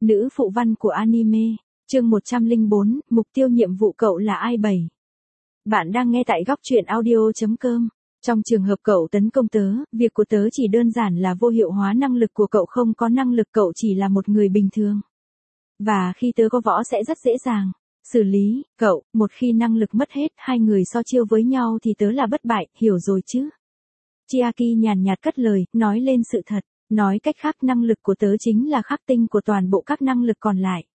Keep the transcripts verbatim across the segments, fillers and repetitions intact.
nữ phụ văn của anime, chương một trăm lẻ bốn, mục tiêu nhiệm vụ cậu là ai bảy. Bạn đang nghe tại góc truyện audio chấm com. Trong trường hợp cậu tấn công tớ, việc của tớ chỉ đơn giản là vô hiệu hóa năng lực của cậu, không có năng lực cậu chỉ là một người bình thường. Và khi tớ có võ sẽ rất dễ dàng xử lý cậu, một khi năng lực mất hết, hai người so chiêu với nhau thì tớ là bất bại, hiểu rồi chứ? Chiaki nhàn nhạt cất lời, nói lên sự thật. Nói cách khác, năng lực của tớ chính là khắc tinh của toàn bộ các năng lực còn lại.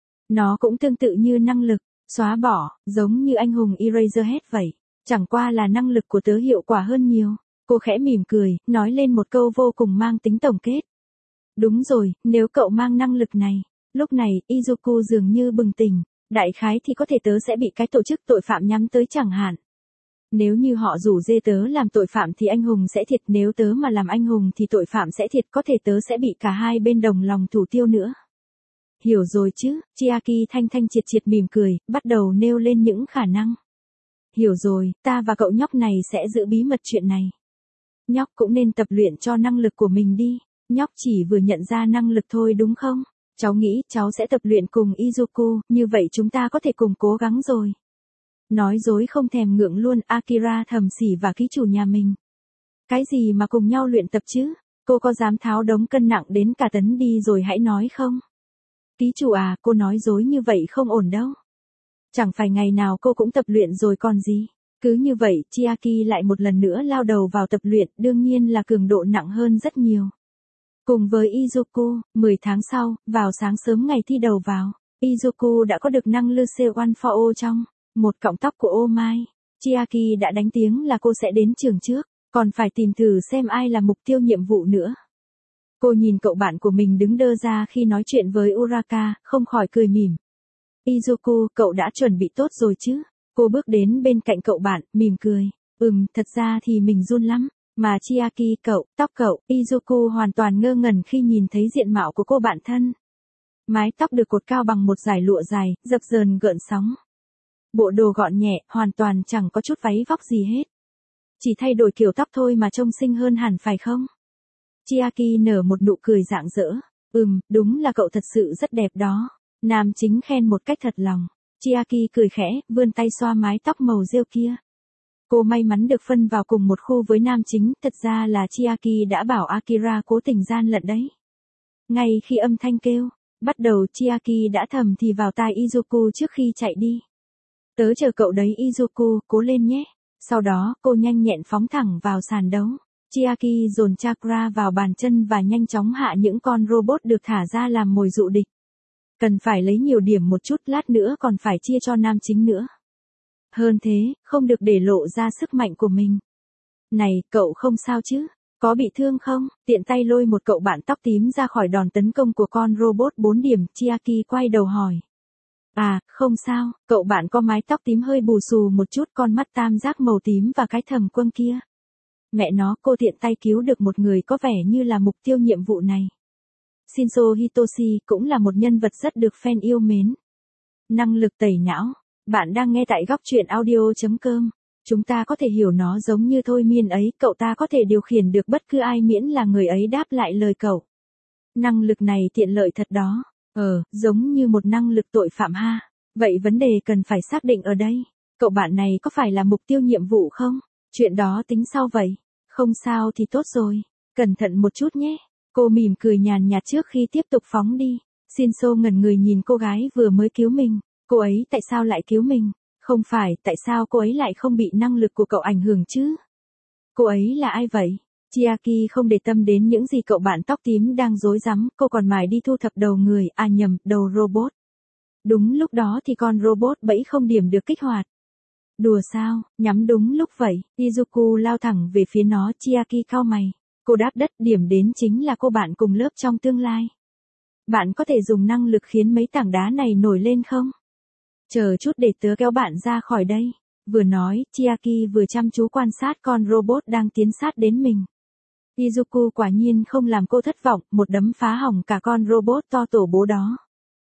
Nó cũng tương tự như năng lực xóa bỏ, giống như anh hùng Eraserhead vậy. Chẳng qua là năng lực của tớ hiệu quả hơn nhiều. Cô khẽ mỉm cười, nói lên một câu vô cùng mang tính tổng kết. Đúng rồi, nếu cậu mang năng lực này. Lúc này, Izuku dường như bừng tỉnh. Đại khái thì có thể tớ sẽ bị cái tổ chức tội phạm nhắm tới chẳng hạn. Nếu như họ rủ dê tớ làm tội phạm thì anh hùng sẽ thiệt, nếu tớ mà làm anh hùng thì tội phạm sẽ thiệt, có thể tớ sẽ bị cả hai bên đồng lòng thủ tiêu nữa. Hiểu rồi chứ? Chiaki thanh thanh triệt triệt mỉm cười, bắt đầu nêu lên những khả năng. Hiểu rồi, ta và cậu nhóc này sẽ giữ bí mật chuyện này. Nhóc cũng nên tập luyện cho năng lực của mình đi. Nhóc chỉ vừa nhận ra năng lực thôi đúng không? Cháu nghĩ cháu sẽ tập luyện cùng Izuku, như vậy chúng ta có thể cùng cố gắng rồi. Nói dối không thèm ngượng luôn, Akira thầm xỉ và ký chủ nhà mình. Cái gì mà cùng nhau luyện tập chứ? Cô có dám tháo đống cân nặng đến cả tấn đi rồi hãy nói không? Ký chủ à, cô nói dối như vậy không ổn đâu. Chẳng phải ngày nào cô cũng tập luyện rồi còn gì. Cứ như vậy, Chiaki lại một lần nữa lao đầu vào tập luyện, đương nhiên là cường độ nặng hơn rất nhiều. Cùng với Izuku, mười tháng sau, vào sáng sớm ngày thi đầu vào, Izuku đã có được năng lực One for All trong một cọng tóc của ô mai. Chiaki đã đánh tiếng là cô sẽ đến trường trước, còn phải tìm thử xem ai là mục tiêu nhiệm vụ nữa. Cô nhìn cậu bạn của mình đứng đơ ra khi nói chuyện với Uraka, không khỏi cười mỉm. Izuku, cậu đã chuẩn bị tốt rồi chứ? Cô bước đến bên cạnh cậu bạn, mỉm cười. Ừm, thật ra thì mình run lắm. Mà Chiaki, cậu, tóc cậu, Izuku hoàn toàn ngơ ngẩn khi nhìn thấy diện mạo của cô bạn thân. Mái tóc được cột cao bằng một dải lụa dài, dập dờn gợn sóng. Bộ đồ gọn nhẹ, hoàn toàn chẳng có chút váy vóc gì hết. Chỉ thay đổi kiểu tóc thôi mà trông xinh hơn hẳn phải không? Chiaki nở một nụ cười rạng rỡ. Ừm, đúng là cậu thật sự rất đẹp đó. Nam chính khen một cách thật lòng. Chiaki cười khẽ, vươn tay xoa mái tóc màu rêu kia. Cô may mắn được phân vào cùng một khu với nam chính, thật ra là Chiaki đã bảo Akira cố tình gian lận đấy. Ngay khi âm thanh kêu bắt đầu, Chiaki đã thầm thì vào tai Izuku trước khi chạy đi. Tớ chờ cậu đấy Izuku, cố lên nhé. Sau đó, cô nhanh nhẹn phóng thẳng vào sàn đấu. Chiaki dồn chakra vào bàn chân và nhanh chóng hạ những con robot được thả ra làm mồi dụ địch. Cần phải lấy nhiều điểm một chút, lát nữa còn phải chia cho nam chính nữa. Hơn thế, không được để lộ ra sức mạnh của mình. Này, cậu không sao chứ? Có bị thương không? Tiện tay lôi một cậu bạn tóc tím ra khỏi đòn tấn công của con robot bốn điểm, Chiaki quay đầu hỏi. À, không sao, cậu bạn có mái tóc tím hơi bù xù một chút, con mắt tam giác màu tím và cái thầm quâng kia. Mẹ nó, cô tiện tay cứu được một người có vẻ như là mục tiêu nhiệm vụ này. Shinso Hitoshi cũng là một nhân vật rất được fan yêu mến. Năng lực tẩy não. Bạn đang nghe tại góc truyện audio chấm com. Chúng ta có thể hiểu nó giống như thôi miên ấy, cậu ta có thể điều khiển được bất cứ ai miễn là người ấy đáp lại lời cậu. Năng lực này tiện lợi thật đó. Ờ, giống như một năng lực tội phạm ha. Vậy vấn đề cần phải xác định ở đây. Cậu bạn này có phải là mục tiêu nhiệm vụ không? Chuyện đó tính sau vậy. Không sao thì tốt rồi. Cẩn thận một chút nhé. Cô mỉm cười nhàn nhạt trước khi tiếp tục phóng đi. Shinso ngẩn người nhìn cô gái vừa mới cứu mình. Cô ấy tại sao lại cứu mình? Không phải, tại sao cô ấy lại không bị năng lực của cậu ảnh hưởng chứ? Cô ấy là ai vậy? Chiaki không để tâm đến những gì cậu bạn tóc tím đang rối rắm, cô còn mải đi thu thập đầu người, à nhầm, đầu robot. Đúng lúc đó thì con robot bẫy không điểm được kích hoạt. Đùa sao, nhắm đúng lúc vậy, Izuku lao thẳng về phía nó, Chiaki cau mày. Cô đáp đất, điểm đến chính là cô bạn cùng lớp trong tương lai. Bạn có thể dùng năng lực khiến mấy tảng đá này nổi lên không? Chờ chút để tớ kéo bạn ra khỏi đây. Vừa nói, Chiaki vừa chăm chú quan sát con robot đang tiến sát đến mình. Izuku quả nhiên không làm cô thất vọng, một đấm phá hỏng cả con robot to tổ bố đó.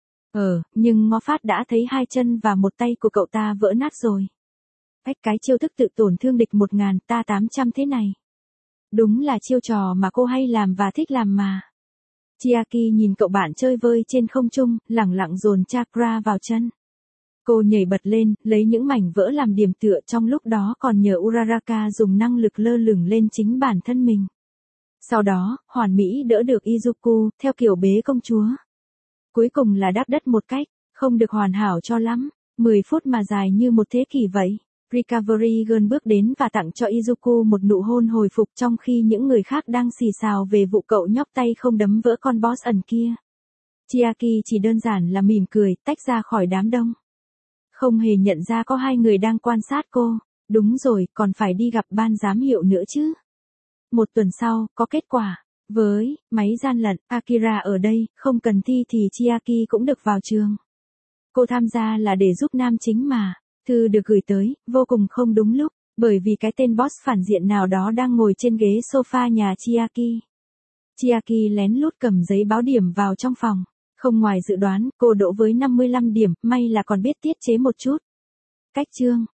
Ờ, nhưng ngó phát đã thấy hai chân và một tay của cậu ta vỡ nát rồi. Cách cái chiêu thức tự tổn thương địch một ngàn ta tám trăm thế này. Đúng là chiêu trò mà cô hay làm và thích làm mà. Chiaki nhìn cậu bạn chơi vơi trên không trung, lẳng lặng dồn chakra vào chân. Cô nhảy bật lên, lấy những mảnh vỡ làm điểm tựa, trong lúc đó còn nhờ Uraraka dùng năng lực lơ lửng lên chính bản thân mình. Sau đó, hoàn mỹ đỡ được Izuku, theo kiểu bế công chúa. Cuối cùng là đáp đất một cách, không được hoàn hảo cho lắm, mười phút mà dài như một thế kỷ vậy. Recovery Girl bước đến và tặng cho Izuku một nụ hôn hồi phục, trong khi những người khác đang xì xào về vụ cậu nhóc tay không đấm vỡ con boss ẩn kia. Chiaki chỉ đơn giản là mỉm cười, tách ra khỏi đám đông. Không hề nhận ra có hai người đang quan sát cô. Đúng rồi, còn phải đi gặp ban giám hiệu nữa chứ. Một tuần sau, có kết quả. Với máy gian lận, Akira ở đây, không cần thi thì Chiaki cũng được vào trường. Cô tham gia là để giúp nam chính mà. Thư được gửi tới, vô cùng không đúng lúc, bởi vì cái tên boss phản diện nào đó đang ngồi trên ghế sofa nhà Chiaki. Chiaki lén lút cầm giấy báo điểm vào trong phòng. Không ngoài dự đoán, cô đỗ với năm mươi lăm điểm, may là còn biết tiết chế một chút. Cách chương